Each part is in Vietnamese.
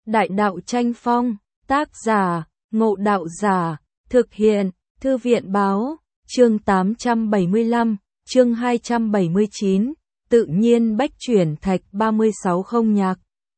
Đại đạo tranh phong, tác giả, Ngộ Đạo Giả, thực hiện, Thư viện báo, chương 875, chương 279, tự nhiên bách chuyển thạch 36 không nhạc.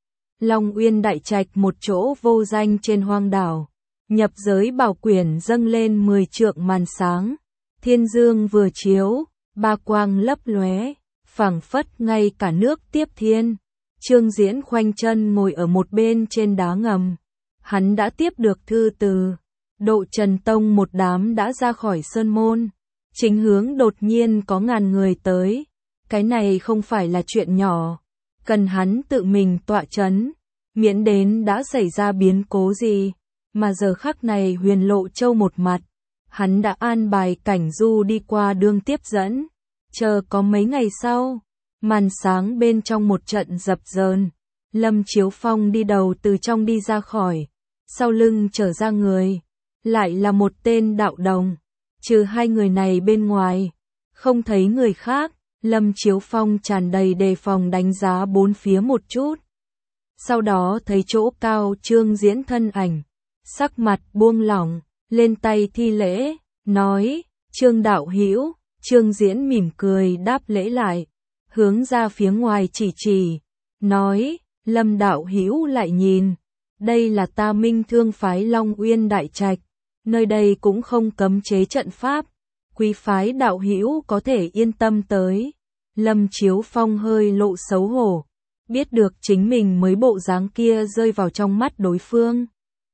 Long Uyên Đại Trạch một chỗ vô danh trên hoang đảo, nhập giới bảo quyển dâng lên 10 trượng màn sáng, thiên dương vừa chiếu, ba quang lấp lóe, phảng phất ngay cả nước tiếp thiên. Trương Diễn khoanh chân ngồi ở một bên trên đá ngầm. Hắn đã tiếp được thư từ. Độ Trần Tông một đám đã ra khỏi sơn môn. Chính hướng đột nhiên có ngàn người tới. Cái này không phải là chuyện nhỏ. Cần hắn tự mình tọa chấn. Miễn đến đã xảy ra biến cố gì. Mà giờ khắc này Huyền Lộ Châu một mặt. Hắn đã an bài Cảnh Du đi qua đường tiếp dẫn. Chờ có mấy ngày sau. Màn sáng bên trong một trận dập dờn, Lâm Chiếu Phong đi đầu từ trong đi ra khỏi, sau lưng trở ra người, lại là một tên đạo đồng, trừ hai người này bên ngoài, không thấy người khác, Lâm Chiếu Phong tràn đầy đề phòng đánh giá bốn phía một chút. Sau đó thấy chỗ cao Trương Diễn thân ảnh, sắc mặt buông lỏng, lên tay thi lễ, nói, Trương đạo hữu, Trương Diễn mỉm cười đáp lễ lại. Hướng ra phía ngoài chỉ, nói, Lâm đạo hữu lại nhìn, đây là ta Minh Thương phái Long Uyên Đại Trạch, nơi đây cũng không cấm chế trận pháp, quý phái đạo hữu có thể yên tâm tới. Lâm Chiếu Phong hơi lộ xấu hổ, biết được chính mình mới bộ dáng kia rơi vào trong mắt đối phương.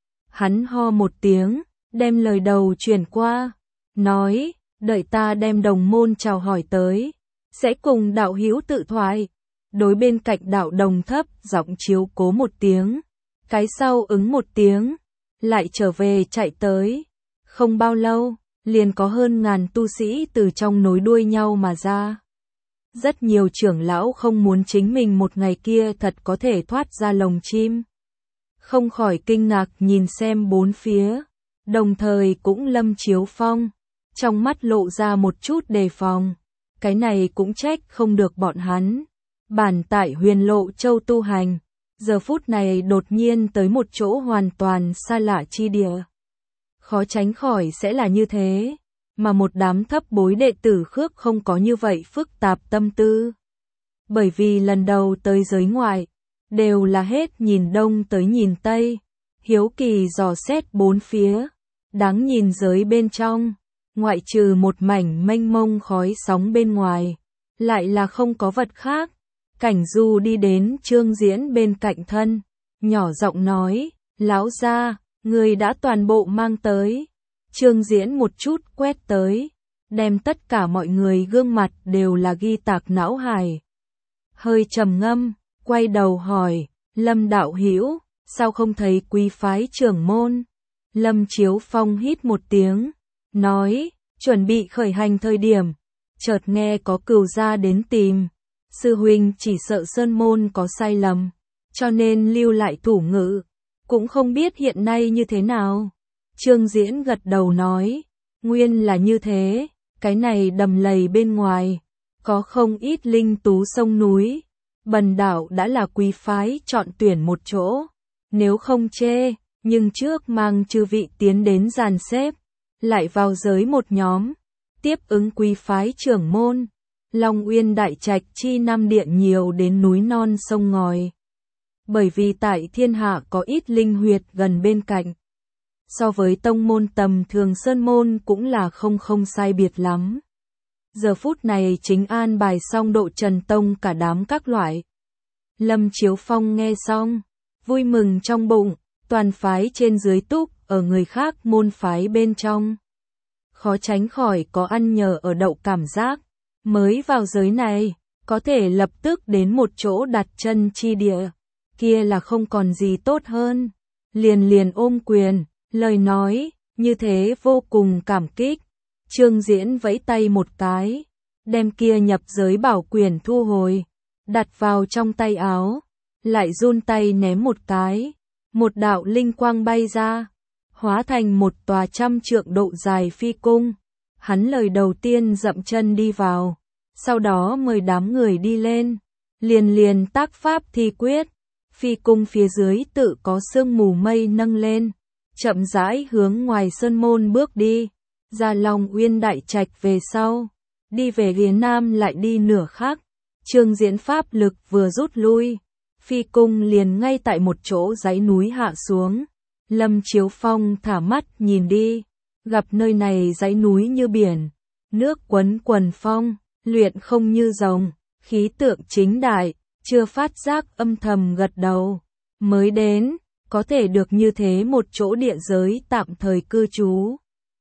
Hắn ho một tiếng, đem lời đầu truyền qua, nói, đợi ta đem đồng môn chào hỏi tới. Sẽ cùng đạo hữu tự thoại. Đối bên cạnh đạo đồng thấp giọng chiếu cố một tiếng. Cái sau ứng một tiếng. Lại trở về chạy tới. Không bao lâu, liền có hơn ngàn tu sĩ từ trong nối đuôi nhau mà ra. Rất nhiều trưởng lão không muốn chính mình một ngày kia thật có thể thoát ra lồng chim. Không khỏi kinh ngạc nhìn xem bốn phía. Đồng thời cũng Lâm Chiếu Phong. Trong mắt lộ ra một chút đề phòng. Cái này cũng trách không được bọn hắn. Bản tại Huyền Lộ Châu tu hành, giờ phút này đột nhiên tới một chỗ hoàn toàn xa lạ chi địa. Khó tránh khỏi sẽ là như thế, mà một đám thấp bối đệ tử khước không có như vậy phức tạp tâm tư. Bởi vì lần đầu tới giới ngoại, đều là hết nhìn đông tới nhìn tây, hiếu kỳ dò xét bốn phía, đáng nhìn giới bên trong. Ngoại trừ một mảnh mênh mông khói sóng bên ngoài, lại là không có vật khác. Cảnh Du đi đến Trương Diễn bên cạnh thân, nhỏ giọng nói, lão gia, người đã toàn bộ mang tới. Trương Diễn một chút quét tới, đem tất cả mọi người gương mặt đều là ghi tạc não hải. Hơi trầm ngâm, quay đầu hỏi, Lâm đạo hữu, sao không thấy quý phái trưởng môn? Lâm Chiếu Phong hít một tiếng. Nói, chuẩn bị khởi hành thời điểm, chợt nghe có cừu gia đến tìm. Sư huynh chỉ sợ sơn môn có sai lầm, cho nên lưu lại thủ ngữ, cũng không biết hiện nay như thế nào. Trương Diễn gật đầu nói, nguyên là như thế, cái này đầm lầy bên ngoài, có không ít linh tú sông núi. Bần đạo đã là quý phái chọn tuyển một chỗ, nếu không chê, nhưng trước mang chư vị tiến đến dàn xếp. Lại vào giới một nhóm, tiếp ứng quý phái trưởng môn, Long Uyên Đại Trạch chi năm điện nhiều đến núi non sông ngòi. Bởi vì tại thiên hạ có ít linh huyệt gần bên cạnh. So với tông môn tầm thường sơn môn cũng là không sai biệt lắm. Giờ phút này chính an bài xong Độ Trần Tông cả đám các loại. Lâm Chiếu Phong nghe xong, vui mừng trong bụng, toàn phái trên dưới túc. Ở người khác môn phái bên trong, khó tránh khỏi có ăn nhờ ở đậu cảm giác, mới vào giới này, có thể lập tức đến một chỗ đặt chân chi địa, kia là không còn gì tốt hơn. Liền ôm quyền, lời nói, như thế vô cùng cảm kích. Trương Diễn vẫy tay một cái, đem kia nhập giới bảo quyển thu hồi, đặt vào trong tay áo, lại run tay ném một cái, một đạo linh quang bay ra. Hóa thành một tòa 100 trượng độ dài phi cung. Hắn lời đầu tiên dậm chân đi vào, sau đó mời đám người đi lên, liền tác pháp thi quyết. Phi cung phía dưới tự có sương mù mây nâng lên, chậm rãi hướng ngoài sơn môn bước đi, ra Long Uyên đại trạch về sau, đi về phía nam lại đi nửa khắc. Trương Diễn pháp lực vừa rút lui, phi cung liền ngay tại một chỗ dãy núi hạ xuống. Lâm Chiếu Phong thả mắt nhìn đi, gặp nơi này dãy núi như biển, nước quấn quần phong, luyện không như rồng, khí tượng chính đại, chưa phát giác âm thầm gật đầu. Mới đến, có thể được như thế một chỗ địa giới tạm thời cư trú,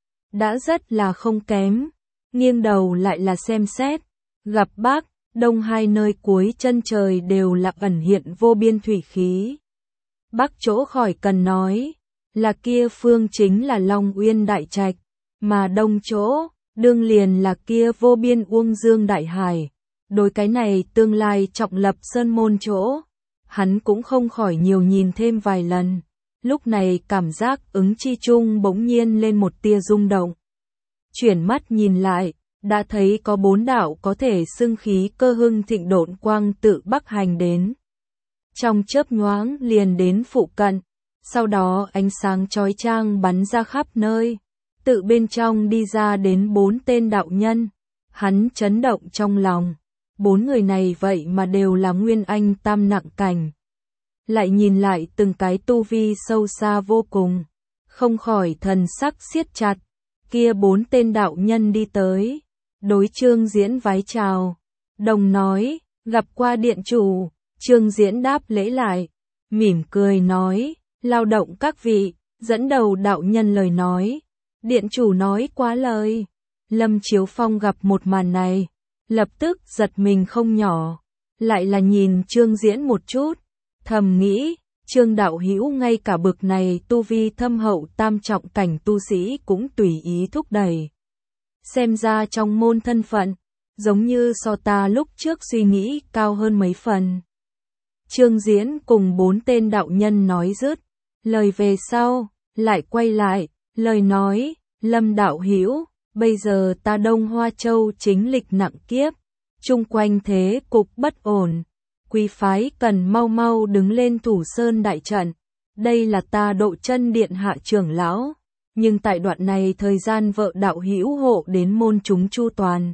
đã rất là không kém. Nghiêng đầu lại là xem xét, gặp Bắc, Đông hai nơi cuối chân trời đều là ẩn hiện vô biên thủy khí. Bắc chỗ khỏi cần nói, là kia phương chính là Long Uyên đại trạch, mà Đông chỗ, đương liền là kia vô biên Uông Dương đại hải. Đối cái này tương lai trọng lập sơn môn chỗ, hắn cũng không khỏi nhiều nhìn thêm vài lần. Lúc này cảm giác ứng chi trung bỗng nhiên lên một tia rung động. Chuyển mắt nhìn lại, đã thấy có 4 đạo có thể xưng khí cơ hưng thịnh độn quang tự bắc hành đến. Trong chớp nhoáng liền đến phụ cận, sau đó ánh sáng chói chang bắn ra khắp nơi, tự bên trong đi ra đến 4 tên đạo nhân. Hắn chấn động trong lòng, 4 người này vậy mà đều là Nguyên Anh tam nặng cảnh. Lại nhìn lại từng cái tu vi sâu xa vô cùng, không khỏi thần sắc siết chặt. Kia 4 tên đạo nhân đi tới, đối Trương Diễn vái chào, đồng nói, gặp qua điện chủ. Trương Diễn đáp lễ lại, mỉm cười nói, lao động các vị. Dẫn đầu đạo nhân lời nói, điện chủ nói quá lời. Lâm Chiếu Phong gặp một màn này, lập tức giật mình không nhỏ, lại là nhìn Trương Diễn một chút, thầm nghĩ, Trương đạo hữu ngay cả bực này tu vi thâm hậu tam trọng cảnh tu sĩ cũng tùy ý thúc đẩy. Xem ra trong môn thân phận, giống như so ta lúc trước suy nghĩ cao hơn mấy phần. Trương Diễn cùng 4 tên đạo nhân nói dứt lời về sau, lại quay lại, lời nói, Lâm đạo hữu, bây giờ ta Đông Hoa Châu chính lịch nặng kiếp, chung quanh thế cục bất ổn. Quý phái cần mau mau đứng lên thủ sơn đại trận. Đây là ta Độ Chân điện hạ trưởng lão, nhưng tại đoạn này thời gian vợ đạo hữu hộ đến môn chúng chu toàn.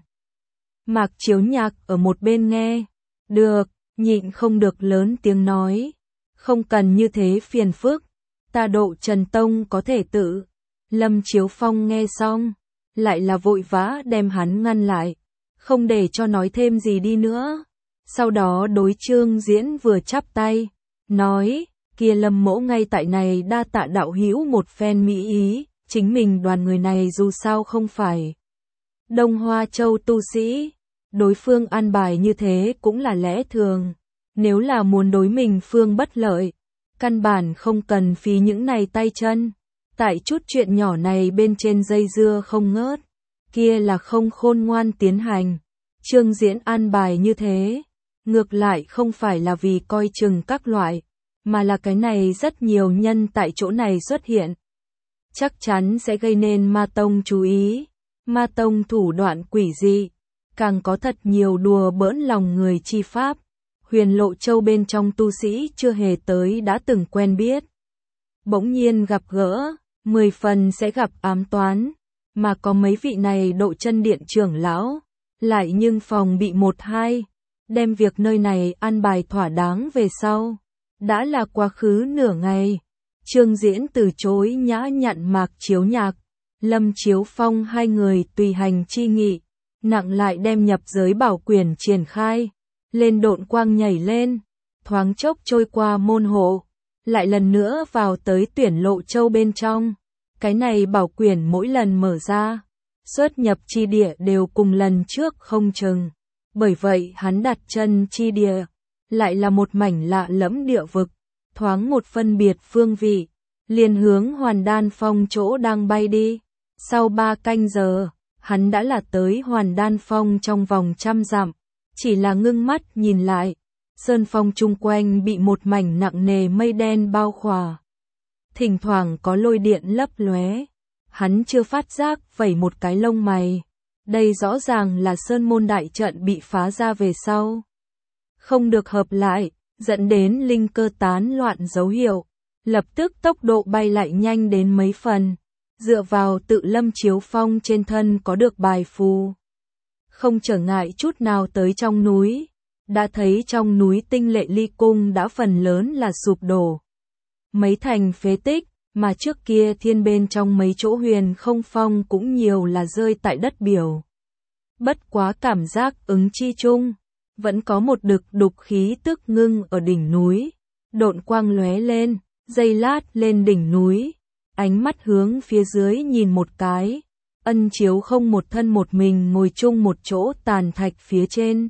Mạc Chiếu Nhạc ở một bên nghe, được, nhịn không được lớn tiếng nói, không cần như thế phiền phức, ta Độ Trần Tông có thể tự. Lâm Chiếu Phong nghe xong, lại là vội vã đem hắn ngăn lại, không để cho nói thêm gì đi nữa. Sau đó đối Trương Diễn vừa chắp tay, nói, kia Lâm mỗ ngay tại này đa tạ đạo hữu một phen mỹ ý, chính mình đoàn người này dù sao không phải Đông Hoa Châu tu sĩ, đối phương an bài như thế cũng là lẽ thường, nếu là muốn đối mình phương bất lợi, căn bản không cần phí những này tay chân, tại chút chuyện nhỏ này bên trên dây dưa không ngớt, kia là không khôn ngoan tiến hành. Trương Diễn an bài như thế, ngược lại không phải là vì coi chừng các loại, mà là cái này rất nhiều nhân tại chỗ này xuất hiện, chắc chắn sẽ gây nên Ma Tông chú ý. Ma Tông thủ đoạn quỷ dị, càng có thật nhiều đùa bỡn lòng người chi pháp. Huyền Lộ Châu bên trong tu sĩ chưa hề tới đã từng quen biết, bỗng nhiên gặp gỡ, 10 phần sẽ gặp ám toán, mà có mấy vị này Độ Chân điện trưởng lão, lại nhưng phòng bị 1-2, đem việc nơi này an bài thỏa đáng về sau. Đã là quá khứ nửa ngày, Trương Diễn từ chối nhã nhặn Mạc Chiếu Nhạc, Lâm Chiếu Phong hai người tùy hành chi nghị, nặng lại đem nhập giới bảo quyển triển khai, lên độn quang nhảy lên, thoáng chốc trôi qua môn hộ, lại lần nữa vào tới Tuyển Lộ Châu bên trong. Cái này bảo quyển mỗi lần mở ra, xuất nhập chi địa đều cùng lần trước không chừng, bởi vậy hắn đặt chân chi địa, lại là một mảnh lạ lẫm địa vực, thoáng một phân biệt phương vị, liền hướng Hoàn Đan Phong chỗ đang bay đi. Sau 3 canh giờ, hắn đã là tới Hoàn Đan Phong trong vòng 100 dặm, chỉ là ngưng mắt nhìn lại, sơn phong chung quanh bị một mảnh nặng nề mây đen bao khỏa. Thỉnh thoảng có lôi điện lấp lóe, hắn chưa phát giác vẩy một cái lông mày. Đây rõ ràng là sơn môn đại trận bị phá ra về sau. Không được hợp lại, dẫn đến linh cơ tán loạn dấu hiệu. Lập tức tốc độ bay lại nhanh đến mấy phần, dựa vào tự Lâm Chiếu Phong trên thân có được bài phù. Không trở ngại chút nào tới trong núi, đã thấy trong núi Tinh Lệ Ly Cung đã phần lớn là sụp đổ. Mấy thành phế tích, mà trước kia thiên bên trong mấy chỗ huyền không phong cũng nhiều là rơi tại đất biểu. Bất quá cảm giác ứng chi chung, vẫn có một đực đục khí tức ngưng ở đỉnh núi, độn quang lóe lên, giây lát lên đỉnh núi, ánh mắt hướng phía dưới nhìn một cái, Ân Chiếu Không một thân một mình ngồi chung một chỗ tàn thạch phía trên.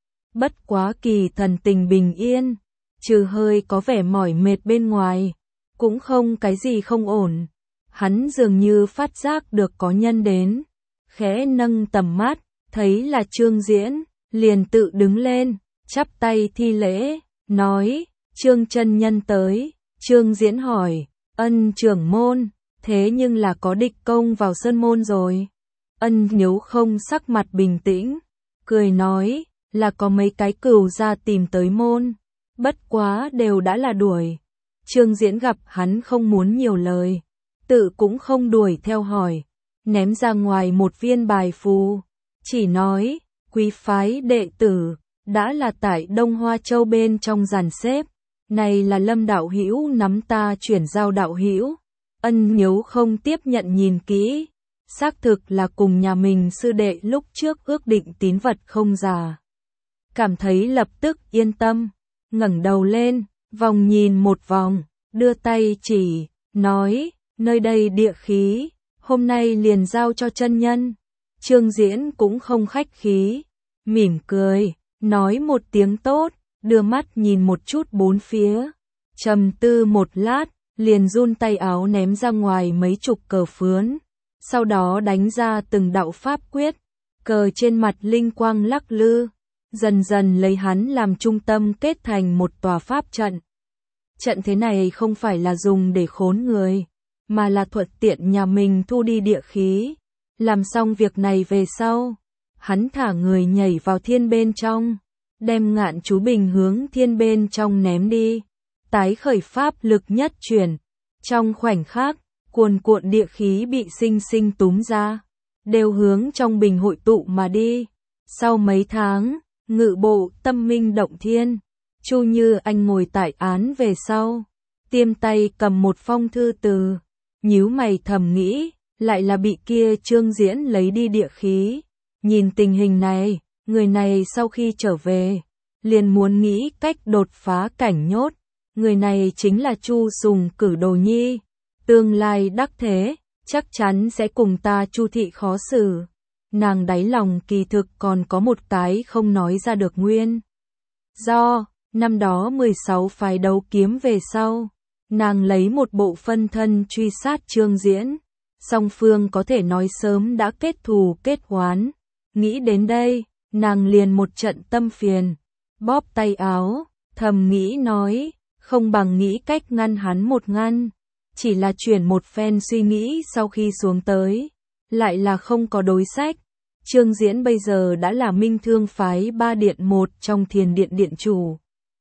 Bất quá kỳ thần tình bình yên, trừ hơi có vẻ mỏi mệt bên ngoài, cũng không cái gì không ổn. Hắn dường như phát giác được có nhân đến, khẽ nâng tầm mắt, thấy là Trương Diễn, liền tự đứng lên, chắp tay thi lễ, nói, Trương chân nhân tới. Trương Diễn hỏi, Ân trưởng môn, thế nhưng là có địch công vào sơn môn rồi. Ân Chiếu Không sắc mặt bình tĩnh, cười nói, là có mấy cái cừu ra tìm tới môn, bất quá đều đã là đuổi. Trương Diễn gặp hắn không muốn nhiều lời, tự cũng không đuổi theo hỏi, ném ra ngoài một viên bài phù, chỉ nói, quý phái đệ tử, đã là tại Đông Hoa Châu bên trong dàn xếp, này là Lâm đạo hữu nắm ta chuyển giao đạo hữu. Ân Chiếu Không tiếp nhận nhìn kỹ, xác thực là cùng nhà mình sư đệ lúc trước ước định tín vật không giả. Cảm thấy lập tức yên tâm, ngẩng đầu lên, vòng nhìn một vòng, đưa tay chỉ, nói, nơi đây địa khí, hôm nay liền giao cho chân nhân. Trương Diễn cũng không khách khí, mỉm cười, nói một tiếng tốt, đưa mắt nhìn một chút bốn phía, trầm tư một lát, liền run tay áo ném ra ngoài mấy chục cờ phướn, sau đó đánh ra từng đạo pháp quyết, cờ trên mặt linh quang lắc lư, dần dần lấy hắn làm trung tâm kết thành một tòa pháp trận. Trận thế này không phải là dùng để khốn người, mà là thuận tiện nhà mình thu đi địa khí. Làm xong việc này về sau, hắn thả người nhảy vào thiên bên trong, đem ngạn chú bình hướng thiên bên trong ném đi, tái khởi pháp lực nhất chuyển. Trong khoảnh khắc, cuồn cuộn địa khí bị sinh sinh túm ra, đều hướng trong bình hội tụ mà đi. Sau mấy tháng, ngự bộ tâm minh động thiên, Chu Như Anh ngồi tại án về sau, tiêm tay cầm một phong thư từ, nhíu mày thầm nghĩ, lại là bị kia Trương Diễn lấy đi địa khí. Nhìn tình hình này, người này sau khi trở về, liền muốn nghĩ cách đột phá cảnh nhốt. Người này chính là Chu Sùng Cử Đồ Nhi, tương lai đắc thế, chắc chắn sẽ cùng ta Chu thị khó xử. Nàng đáy lòng kỳ thực còn có một cái không nói ra được nguyên do, năm đó 16 phái đấu kiếm về sau, nàng lấy một bộ phân thân truy sát Trương Diễn, song phương có thể nói sớm đã kết thù kết oán. Nghĩ đến đây, nàng liền một trận tâm phiền, bóp tay áo, thầm nghĩ nói, không bằng nghĩ cách ngăn hắn một ngăn. Chỉ là chuyển một phen suy nghĩ sau khi xuống tới, lại là không có đối sách. Trương Diễn bây giờ đã là Minh Thương phái 3 điện một trong Thiền Điện điện chủ.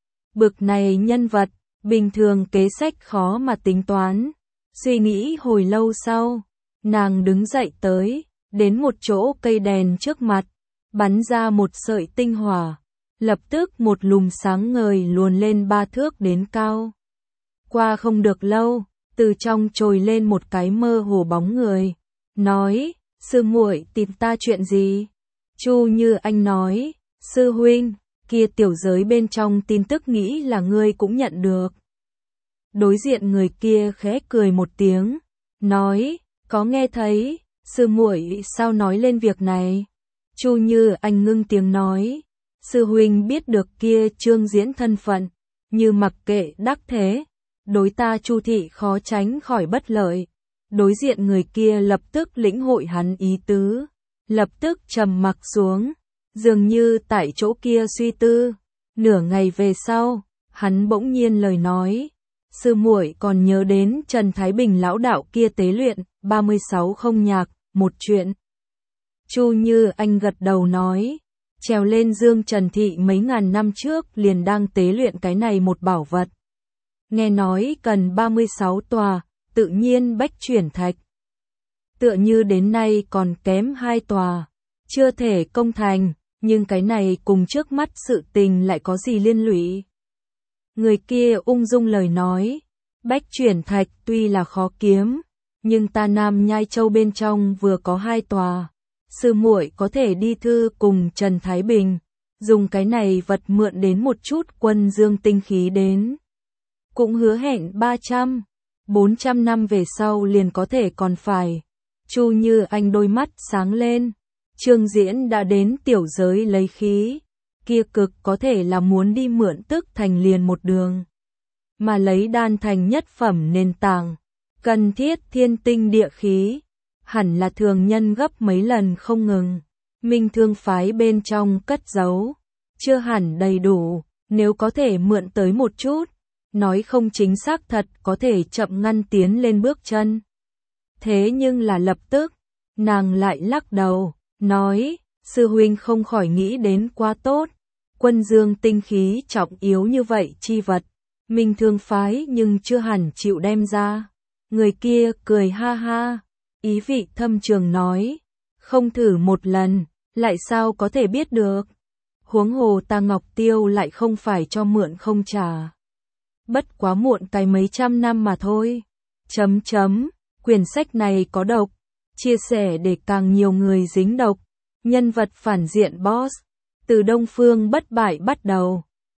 Bực này nhân vật, bình thường kế sách khó mà tính toán. Suy nghĩ hồi lâu sau, nàng đứng dậy tới, đến một chỗ cây đèn trước mặt, bắn ra một sợi tinh hỏa. Lập tức một lùm sáng ngời luồn lên 3 thước đến cao. Qua không được lâu, từ trong trồi lên một cái mơ hồ bóng người, nói, sư muội tìm ta chuyện gì? Chu Như Anh nói, sư huynh, kia tiểu giới bên trong tin tức nghĩ là ngươi cũng nhận được. Đối diện người kia khẽ cười một tiếng, nói, có nghe thấy, sư muội sao nói lên việc này? Chu Như Anh ngưng tiếng nói, sư huynh biết được kia Trương Diễn thân phận, như mặc kệ đắc thế, đối ta Chu thị khó tránh khỏi bất lợi. Đối diện người kia lập tức lĩnh hội hắn ý tứ, lập tức trầm mặc xuống, dường như tại chỗ kia suy tư. Nửa ngày về sau, hắn bỗng nhiên lời nói, sư muội còn nhớ đến Trần Thái Bình lão đạo kia tế luyện 36 không nhạc, một chuyện. Chu Như Anh gật đầu nói, trèo lên Dương Trần Thị mấy ngàn năm trước liền đang tế luyện cái này một bảo vật. Nghe nói cần 36 tòa, tự nhiên bách chuyển thạch. Tựa như đến nay còn kém 2 tòa, chưa thể công thành, nhưng cái này cùng trước mắt sự tình lại có gì liên lụy. Người kia ung dung lời nói, bách chuyển thạch tuy là khó kiếm, nhưng ta Nam Nhai Châu bên trong vừa có 2 tòa. Sư muội có thể đi thư cùng Trần Thái Bình, dùng cái này vật mượn đến một chút quân dương tinh khí đến. Cũng hứa hẹn 300, 400 năm về sau liền có thể còn phải. Chu Như Anh đôi mắt sáng lên, Trương Diễn đã đến tiểu giới lấy khí, kia cực có thể là muốn đi mượn tức thành liền một đường. Mà lấy đan thành nhất phẩm nền tảng, cần thiết thiên tinh địa khí, hẳn là thường nhân gấp mấy lần không ngừng. Minh Thương phái bên trong cất giấu, chưa hẳn đầy đủ, nếu có thể mượn tới một chút, nói không chính xác thật có thể chậm ngăn tiến lên bước chân. Thế nhưng là lập tức, nàng lại lắc đầu, nói, sư huynh không khỏi nghĩ đến quá tốt, quân dương tinh khí trọng yếu như vậy chi vật, Minh Thương phái nhưng chưa hẳn chịu đem ra. Người kia cười ha ha, ý vị thâm trường nói, không thử một lần, lại sao có thể biết được. Huống hồ ta Ngọc Tiêu lại không phải cho mượn không trả. Bất quá muộn cái mấy trăm năm mà thôi. Quyển sách này có độc, chia sẻ để càng nhiều người dính độc. Nhân vật phản diện boss, từ Đông Phương bất bại bắt đầu.